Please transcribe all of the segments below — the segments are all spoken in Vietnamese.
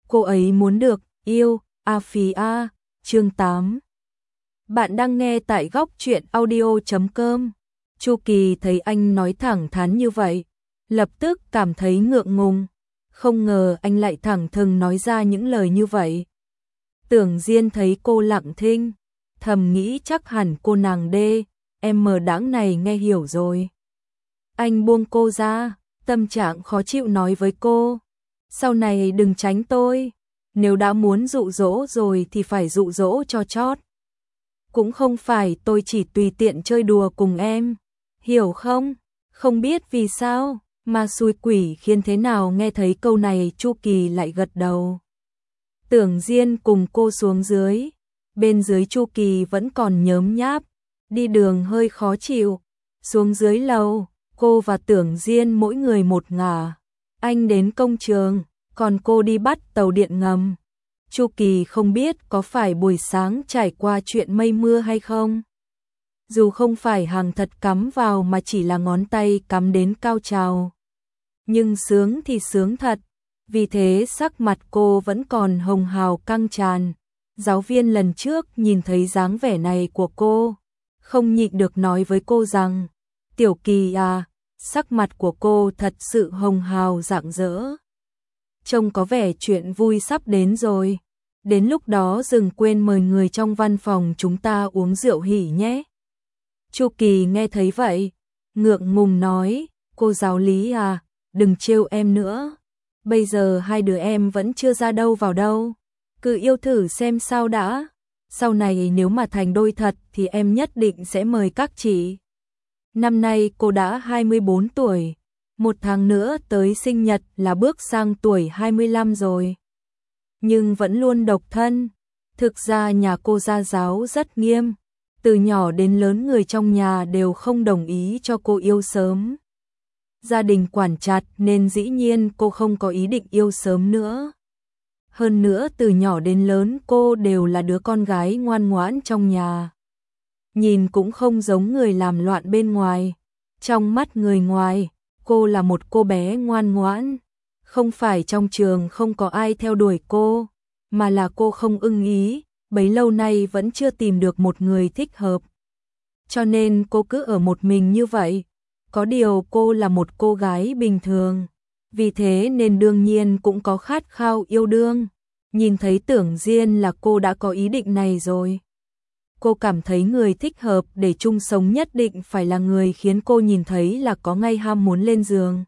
cô ấy muốn được yêu, a phí a, chương 8. Bạn đang nghe tại góc truyện audio.com. Chu Kỳ thấy anh nói thẳng thắn như vậy, lập tức cảm thấy ngượng ngùng, không ngờ anh lại thẳng thừng nói ra những lời như vậy. Tưởng Diên thấy cô lặng thinh, thầm nghĩ chắc hẳn cô nàng đê, em mờ đãng này nghe hiểu rồi. Anh buông cô ra, tâm trạng khó chịu nói với cô, sau này đừng tránh tôi, nếu đã muốn dụ dỗ rồi thì phải dụ dỗ cho chót. Cũng không phải tôi chỉ tùy tiện chơi đùa cùng em, hiểu không? Không biết vì sao mà xui quỷ khiến thế nào nghe thấy câu này Chu Kỳ lại gật đầu. Tưởng Diên cùng cô xuống dưới, bên dưới Chu Kỳ vẫn còn nhớm nháp, đi đường hơi khó chịu. Xuống dưới lầu, cô và Tưởng Diên mỗi người một ngả. Anh đến công trường, còn cô đi bắt tàu điện ngầm. Chu Kỳ không biết có phải buổi sáng trải qua chuyện mây mưa hay không. Dù không phải hàng thật cắm vào mà chỉ là ngón tay cắm đến cao trào. Nhưng sướng thì sướng thật, vì thế sắc mặt cô vẫn còn hồng hào căng tràn. Giáo viên lần trước nhìn thấy dáng vẻ này của cô, không nhịn được nói với cô rằng, Tiểu Kỳ à, sắc mặt của cô thật sự hồng hào rạng rỡ. Trông có vẻ chuyện vui sắp đến rồi, đến lúc đó đừng quên mời người trong văn phòng chúng ta uống rượu hỉ nhé. Chu Kỳ nghe thấy vậy, ngượng ngùng nói, cô giáo lý à, đừng trêu em nữa. Bây giờ hai đứa em vẫn chưa ra đâu vào đâu, cứ yêu thử xem sao đã. Sau này nếu mà thành đôi thật thì em nhất định sẽ mời các chị. Năm nay cô đã 24 tuổi, một tháng nữa tới sinh nhật là bước sang tuổi 25 rồi. Nhưng vẫn luôn độc thân. Thực ra nhà cô gia giáo rất nghiêm, từ nhỏ đến lớn người trong nhà đều không đồng ý cho cô yêu sớm. Gia đình quản chặt nên dĩ nhiên cô không có ý định yêu sớm nữa. Hơn nữa từ nhỏ đến lớn cô đều là đứa con gái ngoan ngoãn trong nhà. Nhìn cũng không giống người làm loạn bên ngoài. Trong mắt người ngoài, cô là một cô bé ngoan ngoãn. Không phải trong trường không có ai theo đuổi cô, mà là cô không ưng ý, bấy lâu nay vẫn chưa tìm được một người thích hợp. Cho nên cô cứ ở một mình như vậy. Có điều cô là một cô gái bình thường, vì thế nên đương nhiên cũng có khát khao yêu đương. Nhìn thấy Tưởng Diên là cô đã có ý định này rồi. Cô cảm thấy người thích hợp để chung sống nhất định phải là người khiến cô nhìn thấy là có ngay ham muốn lên giường.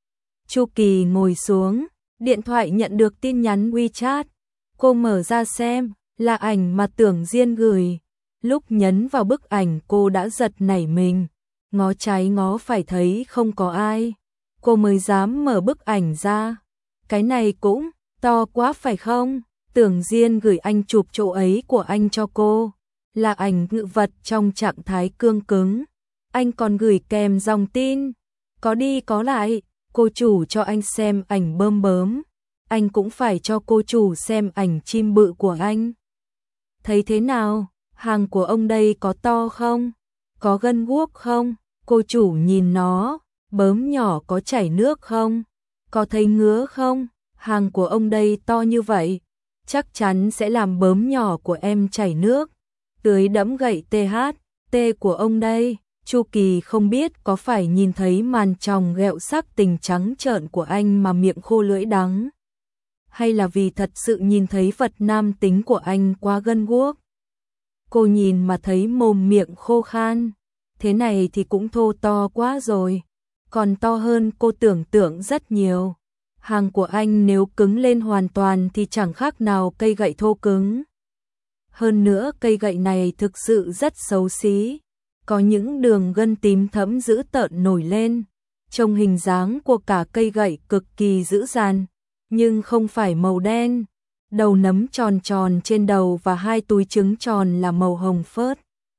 Chu Kỳ ngồi xuống, điện thoại nhận được tin nhắn WeChat. Cô mở ra xem, là ảnh mà Tưởng Diên gửi. Lúc nhấn vào bức ảnh cô đã giật nảy mình, ngó trái ngó phải thấy không có ai. Cô mới dám mở bức ảnh ra. Cái này cũng to quá phải không? Tưởng Diên gửi anh chụp chỗ ấy của anh cho cô, là ảnh ngự vật trong trạng thái cương cứng. Anh còn gửi kèm dòng tin, có đi có lại, cô chủ cho anh xem ảnh bơm bớm, anh cũng phải cho cô chủ xem ảnh chim bự của anh. Thấy thế nào, hàng của ông đây có to không? Có gân guốc không? Cô chủ nhìn nó, bớm nhỏ có chảy nước không? Có thấy ngứa không? Hàng của ông đây to như vậy, chắc chắn sẽ làm bớm nhỏ của em chảy nước. Tưới đẫm gậy THT của ông đây. Chu Kỳ không biết có phải nhìn thấy màn tròng ghẹo sắc tình trắng trợn của anh mà miệng khô lưỡi đắng, hay là vì thật sự nhìn thấy vật nam tính của anh quá gân guốc. Cô nhìn mà thấy mồm miệng khô khan, thế này thì cũng thô to quá rồi, còn to hơn cô tưởng tượng rất nhiều. Hàng của anh nếu cứng lên hoàn toàn thì chẳng khác nào cây gậy thô cứng. Hơn nữa cây gậy này thực sự rất xấu xí, có những đường gân tím thẫm dữ tợn nổi lên. Trông hình dáng của cả cây gậy cực kỳ dữ dằn, nhưng không phải màu đen. Đầu nấm tròn tròn trên đầu và hai túi trứng tròn là màu hồng phớt.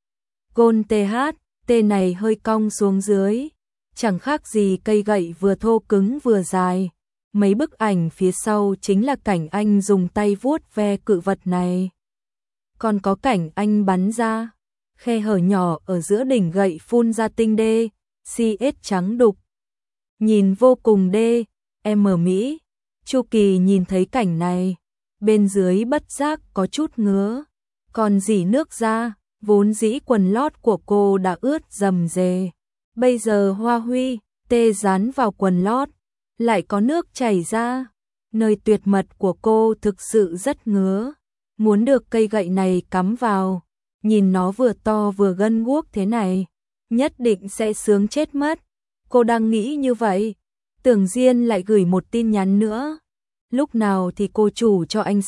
Gôn THT này hơi cong xuống dưới, chẳng khác gì cây gậy vừa thô cứng vừa dài. Mấy bức ảnh phía sau chính là cảnh anh dùng tay vuốt ve cự vật này. Còn có cảnh anh bắn ra, khe hở nhỏ ở giữa đỉnh gậy phun ra tinh đê, CS trắng đục. Nhìn vô cùng đê, em ở Mỹ. Chu Kỳ nhìn thấy cảnh này, bên dưới bất giác có chút ngứa, còn dỉ nước ra, vốn dĩ quần lót của cô đã ướt rầm rề. Bây giờ hoa huy, tê dán vào quần lót, lại có nước chảy ra. Nơi tuyệt mật của cô thực sự rất ngứa, muốn được cây gậy này cắm vào, nhìn nó vừa to vừa gân guốc thế này, nhất định sẽ sướng chết mất. Cô đang nghĩ như vậy, Tưởng Diên lại gửi một tin nhắn nữa. Lúc nào thì cô chủ cho anh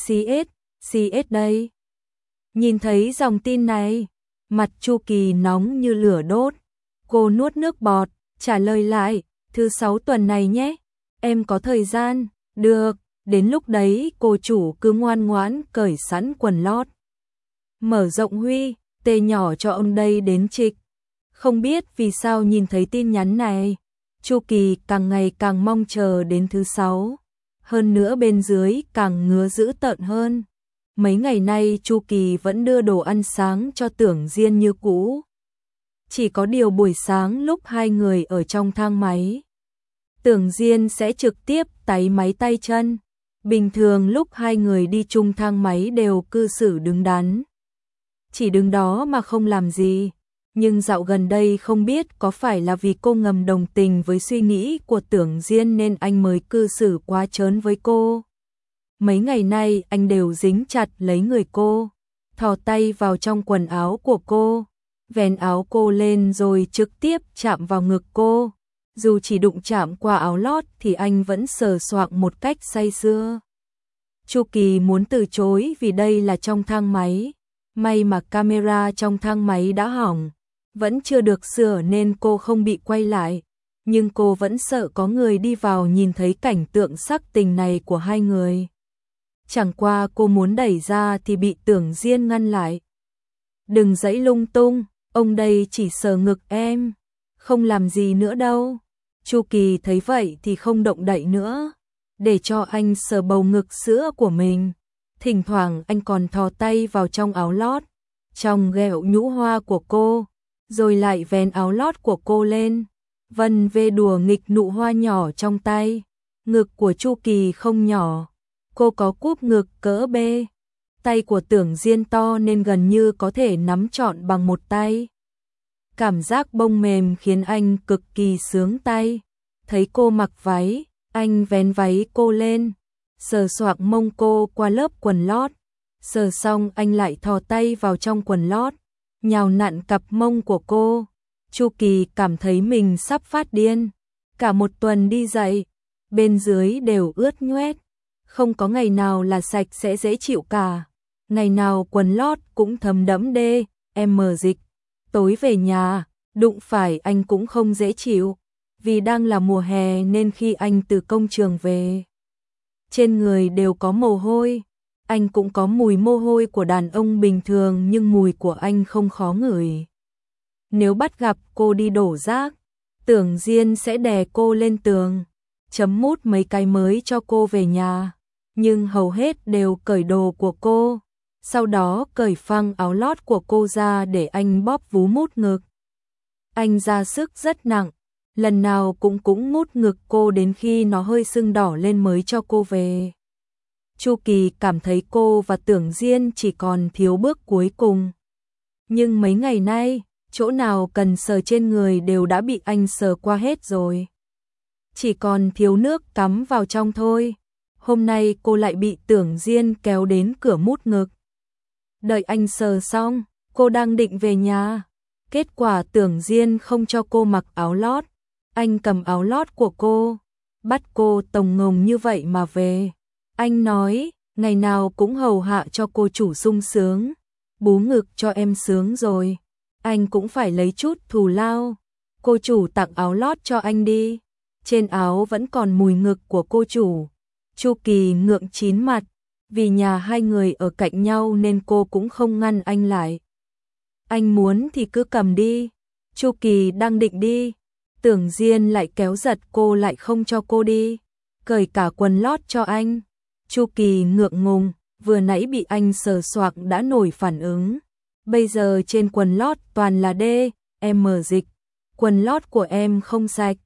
CS đây? Nhìn thấy dòng tin này, mặt Chu Kỳ nóng như lửa đốt. Cô nuốt nước bọt, trả lời lại, thứ 6 tuần này nhé, em có thời gian, được, đến lúc đấy cô chủ cứ ngoan ngoãn cởi sẵn quần lót. Mở rộng huy, tê nhỏ cho ông đây đến trịch. Không biết vì sao nhìn thấy tin nhắn này, Chu Kỳ càng ngày càng mong chờ đến thứ 6. Hơn nữa bên dưới càng ngứa dữ tợn hơn. Mấy ngày nay Chu Kỳ vẫn đưa đồ ăn sáng cho Tưởng Diên như cũ. Chỉ có điều buổi sáng lúc hai người ở trong thang máy, Tưởng Diên sẽ trực tiếp táy máy tay chân. Bình thường lúc hai người đi chung thang máy đều cư xử đứng đắn, chỉ đứng đó mà không làm gì. Nhưng dạo gần đây không biết có phải là vì cô ngầm đồng tình với suy nghĩ của Tưởng Diên nên anh mới cư xử quá trớn với cô. Mấy ngày nay anh đều dính chặt lấy người cô, thò tay vào trong quần áo của cô, vén áo cô lên rồi trực tiếp chạm vào ngực cô. Dù chỉ đụng chạm qua áo lót thì anh vẫn sờ soạng một cách say sưa. Chu Kỳ muốn từ chối vì đây là trong thang máy. May mà camera trong thang máy đã hỏng, vẫn chưa được sửa nên cô không bị quay lại. Nhưng cô vẫn sợ có người đi vào nhìn thấy cảnh tượng sắc tình này của hai người. Chẳng qua cô muốn đẩy ra thì bị Tưởng Diên ngăn lại. Đừng giãy lung tung, ông đây chỉ sờ ngực em, không làm gì nữa đâu. Chu Kỳ thấy vậy thì không động đậy nữa, để cho anh sờ bầu ngực sữa của mình. Thỉnh thoảng anh còn thò tay vào trong áo lót, trong ghẹo nhũ hoa của cô, rồi lại vén áo lót của cô lên, vân vê đùa nghịch nụ hoa nhỏ trong tay. Ngực của Chu Kỳ không nhỏ, cô có cúp ngực cỡ B. Tay của Tưởng Diên to nên gần như có thể nắm trọn bằng một tay. Cảm giác bông mềm khiến anh cực kỳ sướng tay. Thấy cô mặc váy, anh vén váy cô lên, sờ soạng mông cô qua lớp quần lót. Sờ xong anh lại thò tay vào trong quần lót, nhào nặn cặp mông của cô. Chu Kỳ cảm thấy mình sắp phát điên. Cả một tuần đi dạy, bên dưới đều ướt nhoét, không có ngày nào là sạch sẽ dễ chịu cả. Ngày nào quần lót cũng thấm đẫm dịch. Tối về nhà, đụng phải anh cũng không dễ chịu. Vì đang là mùa hè nên khi anh từ công trường về, trên người đều có mồ hôi. Anh cũng có mùi mồ hôi của đàn ông bình thường nhưng mùi của anh không khó ngửi. Nếu bắt gặp cô đi đổ rác, Tưởng Diên sẽ đè cô lên tường, chấm mút mấy cái mới cho cô về nhà. Nhưng hầu hết đều cởi đồ của cô, sau đó cởi phăng áo lót của cô ra để anh bóp vú mút ngực. Anh ra sức rất nặng, lần nào cũng mút ngực cô đến khi nó hơi sưng đỏ lên mới cho cô về. Chu Kỳ cảm thấy cô và Tưởng Diên chỉ còn thiếu bước cuối cùng. Nhưng mấy ngày nay, chỗ nào cần sờ trên người đều đã bị anh sờ qua hết rồi. Chỉ còn thiếu nước cắm vào trong thôi. Hôm nay cô lại bị Tưởng Diên kéo đến cửa mút ngực. Đợi anh sờ xong, cô đang định về nhà. Kết quả Tưởng Diên không cho cô mặc áo lót. Anh cầm áo lót của cô, bắt cô tồng ngồng như vậy mà về. Anh nói, ngày nào cũng hầu hạ cho cô chủ sung sướng. Bú ngực cho em sướng rồi, anh cũng phải lấy chút thù lao. Cô chủ tặng áo lót cho anh đi. Trên áo vẫn còn mùi ngực của cô chủ. Chu Kỳ ngượng chín mặt, vì nhà hai người ở cạnh nhau nên cô cũng không ngăn anh lại. Anh muốn thì cứ cầm đi. Chu Kỳ đang định đi, Tưởng Diên lại kéo giật cô lại không cho cô đi, cởi cả quần lót cho anh. Chu Kỳ ngượng ngùng, vừa nãy bị anh sờ soạc đã nổi phản ứng. Bây giờ trên quần lót toàn là dịch. Quần lót của em không sạch,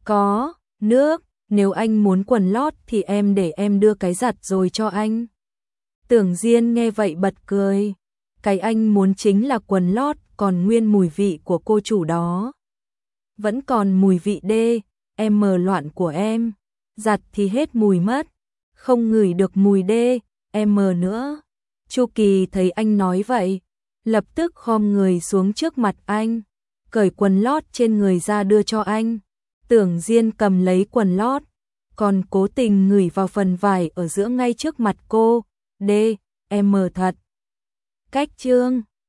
có nước. Nếu anh muốn quần lót thì em để em đưa cái giặt rồi cho anh. Tưởng Diên nghe vậy bật cười. Cái anh muốn chính là quần lót, còn nguyên mùi vị của cô chủ đó. Vẫn còn mùi vị đê, em mờ loạn của em. Giặt thì hết mùi mất, không ngửi được mùi đê, em mờ nữa. Chu Kỳ thấy anh nói vậy, lập tức khom người xuống trước mặt anh, cởi quần lót trên người ra đưa cho anh. Tưởng Diên cầm lấy quần lót, còn cố tình ngửi vào phần vải ở giữa ngay trước mặt cô. Đê, em mờ thật. Cách trương.